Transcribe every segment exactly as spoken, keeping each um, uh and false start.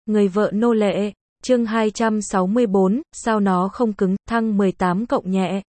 Người vợ nô lệ, chương hai trăm sáu mươi bốn, sao nó không cứng, thăng mười tám cộng nhẹ.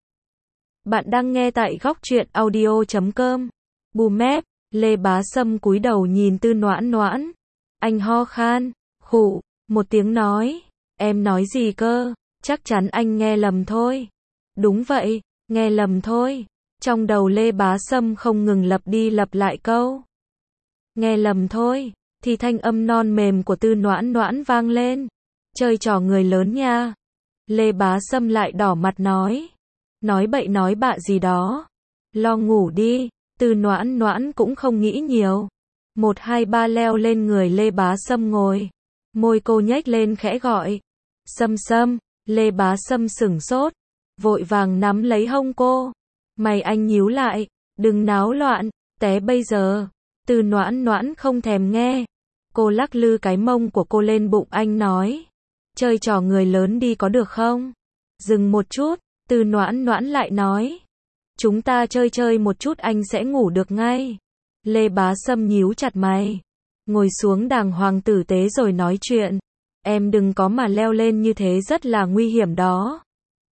Bạn đang nghe tại góc truyện audio chấm com. Bù mép, Lê Bá Sâm cúi đầu nhìn Tư Noãn Noãn. Anh ho khan, khụ, một tiếng nói, em nói gì cơ, chắc chắn anh nghe lầm thôi. Đúng vậy, nghe lầm thôi. Trong đầu Lê Bá Sâm không ngừng lặp đi lặp lại câu. Nghe lầm thôi, thì thanh âm non mềm của Tư Noãn Noãn vang lên. Chơi trò người lớn nha. Lê Bá Sâm lại đỏ mặt nói. Nói bậy nói bạ gì đó. Lo ngủ đi. Tư Noãn Noãn cũng không nghĩ nhiều. Một hai ba leo lên người Lê Bá Sâm ngồi. Môi cô nhếch lên khẽ gọi. Sâm Sâm. Lê Bá Sâm sửng sốt. Vội vàng nắm lấy hông cô. Mày anh nhíu lại. Đừng náo loạn. Té bây giờ. Tư Noãn Noãn không thèm nghe. Cô lắc lư cái mông của cô lên bụng anh nói. Chơi trò người lớn đi có được không? Dừng một chút, Tư Noãn Noãn lại nói. Chúng ta chơi chơi một chút anh sẽ ngủ được ngay. Lê Bá Sâm nhíu chặt mày. Ngồi xuống đàng hoàng tử tế rồi nói chuyện. Em đừng có mà leo lên như thế rất là nguy hiểm đó.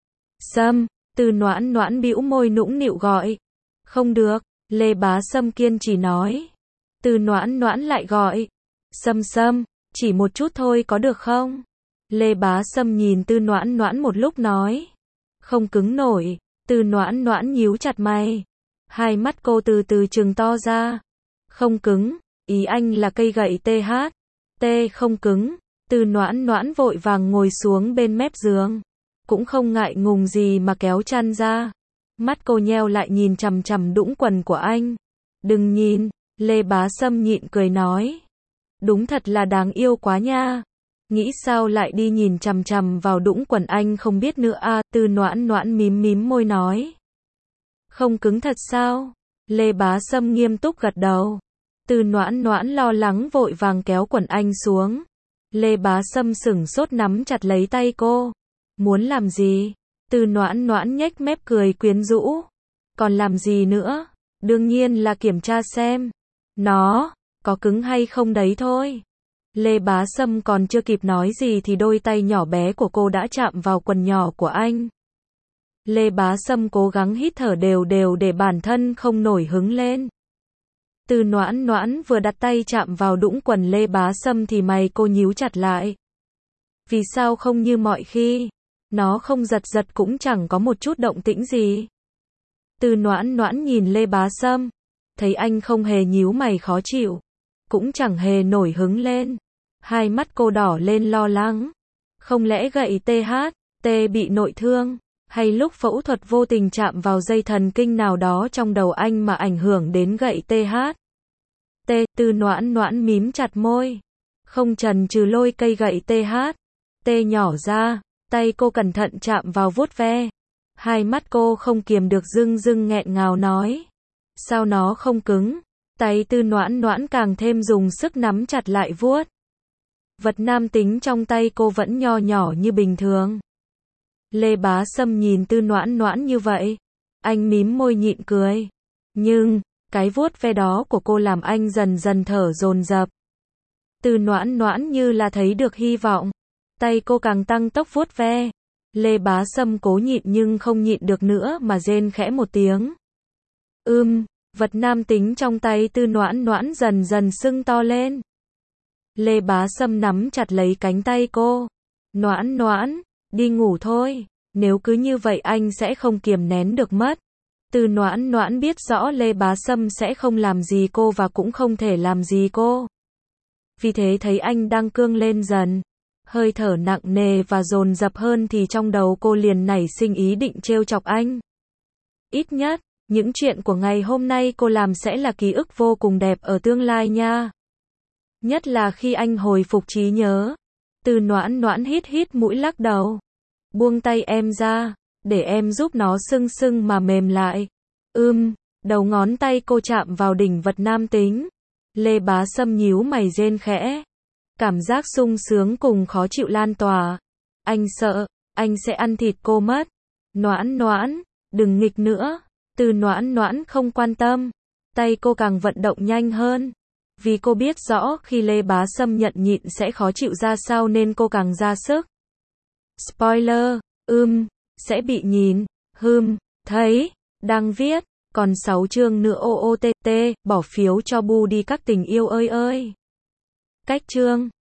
Sâm, Tư Noãn Noãn bĩu môi nũng nịu gọi. Không được, Lê Bá Sâm kiên trì nói. Tư Noãn Noãn lại gọi. Sâm Sâm, chỉ một chút thôi có được không? Lê Bá Sâm nhìn Tư Noãn Noãn một lúc nói. Không cứng nổi. Tư Noãn Noãn nhíu chặt mày. Hai mắt cô từ từ trừng to ra. Không cứng, ý anh là cây gậy tê hát. Tê không cứng. Tư Noãn Noãn vội vàng ngồi xuống bên mép giường. Cũng không ngại ngùng gì mà kéo chăn ra. Mắt cô nheo lại nhìn chằm chằm đũng quần của anh. Đừng nhìn, Lê Bá Sâm nhịn cười nói. Đúng thật là đáng yêu quá nha. Nghĩ sao lại đi nhìn chằm chằm vào đũng quần anh không biết nữa à, Tư Noãn Noãn mím mím môi nói. Không cứng thật sao? Lê Bá Sâm nghiêm túc gật đầu. Tư Noãn Noãn lo lắng vội vàng kéo quần anh xuống. Lê Bá Sâm sửng sốt nắm chặt lấy tay cô. Muốn làm gì? Tư Noãn Noãn nhếch mép cười quyến rũ. Còn làm gì nữa? Đương nhiên là kiểm tra xem. Nó có cứng hay không đấy thôi. Lê Bá Sâm còn chưa kịp nói gì thì đôi tay nhỏ bé của cô đã chạm vào quần nhỏ của anh. Lê Bá Sâm cố gắng hít thở đều đều để bản thân không nổi hứng lên. Tư Noãn Noãn vừa đặt tay chạm vào đũng quần Lê Bá Sâm thì mày cô nhíu chặt lại. Vì sao không như mọi khi? Nó không giật giật cũng chẳng có một chút động tĩnh gì. Tư Noãn Noãn nhìn Lê Bá Sâm. Thấy anh không hề nhíu mày khó chịu. Cũng chẳng hề nổi hứng lên. Hai mắt cô đỏ lên lo lắng. Không lẽ gậy tê hát, tê bị nội thương, hay lúc phẫu thuật vô tình chạm vào dây thần kinh nào đó trong đầu anh mà ảnh hưởng đến gậy tê hát. Tê, Tư Noãn Noãn mím chặt môi. Không chần chừ lôi cây gậy tê hát. Tê nhỏ ra, tay cô cẩn thận chạm vào vuốt ve. Hai mắt cô không kiềm được rưng rưng nghẹn ngào nói. Sao nó không cứng? Tay Tư Noãn Noãn càng thêm dùng sức nắm chặt lại vuốt. Vật nam tính trong tay cô vẫn nho nhỏ như bình thường. Lê Bá Sâm nhìn Tư Noãn Noãn như vậy. Anh mím môi nhịn cười. Nhưng, cái vuốt ve đó của cô làm anh dần dần thở dồn dập. Tư Noãn Noãn như là thấy được hy vọng. Tay cô càng tăng tốc vuốt ve. Lê Bá Sâm cố nhịn nhưng không nhịn được nữa mà rên khẽ một tiếng. Ưm, vật nam tính trong tay Tư Noãn Noãn dần dần sưng to lên. Lê Bá Sâm nắm chặt lấy cánh tay cô. Noãn Noãn, đi ngủ thôi, nếu cứ như vậy anh sẽ không kiềm nén được mất. Tư Noãn Noãn biết rõ Lê Bá Sâm sẽ không làm gì cô và cũng không thể làm gì cô. Vì thế thấy anh đang cương lên dần, hơi thở nặng nề và dồn dập hơn thì trong đầu cô liền nảy sinh ý định trêu chọc anh. Ít nhất, những chuyện của ngày hôm nay cô làm sẽ là ký ức vô cùng đẹp ở tương lai nha. Nhất là khi anh hồi phục trí nhớ. Tư Noãn Noãn hít hít mũi lắc đầu. Buông tay em ra, để em giúp nó sưng sưng mà mềm lại. Ưm, đầu ngón tay cô chạm vào đỉnh vật nam tính. Lê Bá Sâm nhíu mày rên khẽ. Cảm giác sung sướng cùng khó chịu lan tỏa. Anh sợ, anh sẽ ăn thịt cô mất. Noãn Noãn, đừng nghịch nữa. Tư Noãn Noãn không quan tâm. Tay cô càng vận động nhanh hơn. Vì cô biết rõ khi Lê Bá Sâm nhận nhịn sẽ khó chịu ra sao nên cô càng ra sức. Spoiler, ưm, sẽ bị nhìn, hừm, thấy, đang viết, còn sáu chương nữa ô ô tê tê, bỏ phiếu cho Bu đi các tình yêu ơi ơi. Cách chương